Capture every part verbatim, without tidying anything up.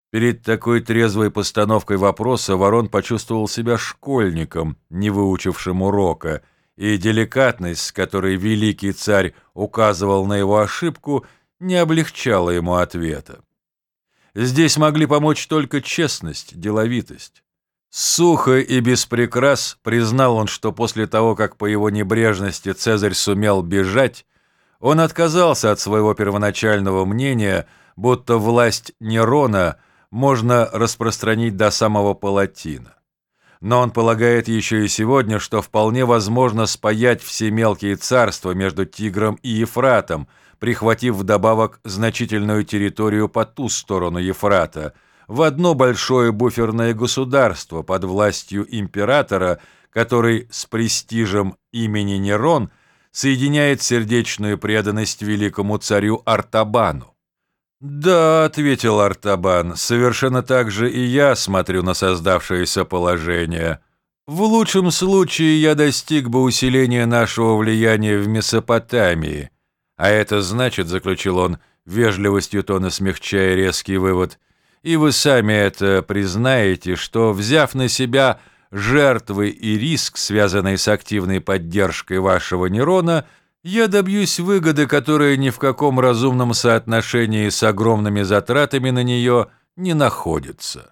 Перед такой трезвой постановкой вопроса Ворон почувствовал себя школьником, не выучившим урока, и деликатность, с которой великий царь указывал на его ошибку, не облегчала ему ответа. Здесь могли помочь только честность, деловитость. Сухо и без прикрас признал он, что после того, как по его небрежности Цезарь сумел бежать, он отказался от своего первоначального мнения, будто власть Нерона можно распространить до самого Палатина. Но он полагает еще и сегодня, что вполне возможно спаять все мелкие царства между Тигром и Ефратом, прихватив вдобавок значительную территорию по ту сторону Ефрата, в одно большое буферное государство под властью императора, который с престижем имени Нерон соединяет сердечную преданность великому царю Артабану. «Да», — ответил Артабан, — «совершенно так же и я смотрю на создавшееся положение. В лучшем случае я достиг бы усиления нашего влияния в Месопотамии. А это значит, — заключил он, вежливостью тона смягчая резкий вывод, — и вы сами это признаете, что, взяв на себя жертвы и риск, связанный с активной поддержкой вашего Нерона, я добьюсь выгоды, которая ни в каком разумном соотношении с огромными затратами на нее не находится».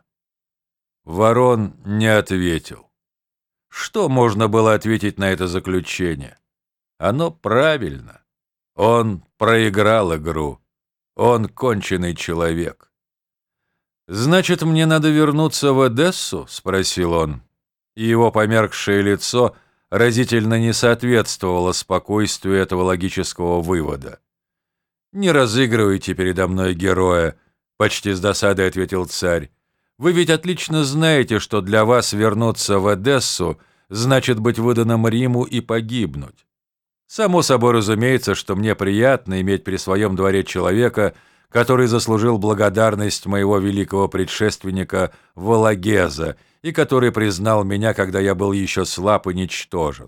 Ворон не ответил. Что можно было ответить на это заключение? Оно правильно. Он проиграл игру. Он конченый человек. «Значит, мне надо вернуться в Эдессу?» — спросил он. И его померкшее лицо разительно не соответствовало спокойствию этого логического вывода. «Не разыгрывайте передо мной героя», — почти с досадой ответил царь. «Вы ведь отлично знаете, что для вас вернуться в Эдессу значит быть выданным Риму и погибнуть. Само собой разумеется, что мне приятно иметь при своем дворе человека, который заслужил благодарность моего великого предшественника Валагеза и который признал меня, когда я был еще слаб и ничтожен.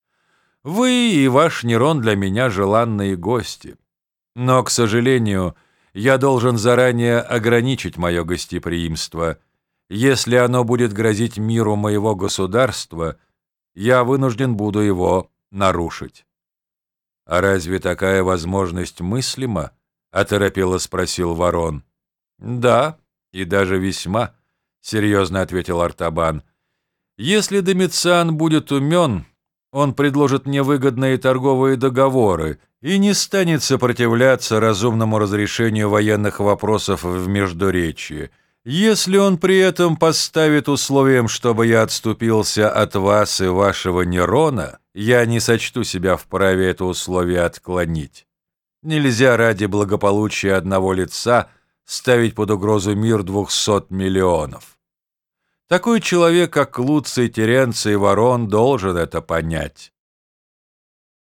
Вы и ваш Нерон для меня желанные гости. Но, к сожалению, я должен заранее ограничить мое гостеприимство. Если оно будет грозить миру моего государства, я вынужден буду его нарушить». «А разве такая возможность мыслима?» — оторопело спросил Ворон. «Да, и даже весьма», — серьезно ответил Артабан. «Если Домициан будет умен, он предложит мне выгодные торговые договоры и не станет сопротивляться разумному разрешению военных вопросов в Междуречье. Если он при этом поставит условием, чтобы я отступился от вас и вашего Нерона, я не сочту себя вправе это условие отклонить. Нельзя ради благополучия одного лица ставить под угрозу мир двухсот миллионов. Такой человек, как Луций, Теренций и Ворон, должен это понять.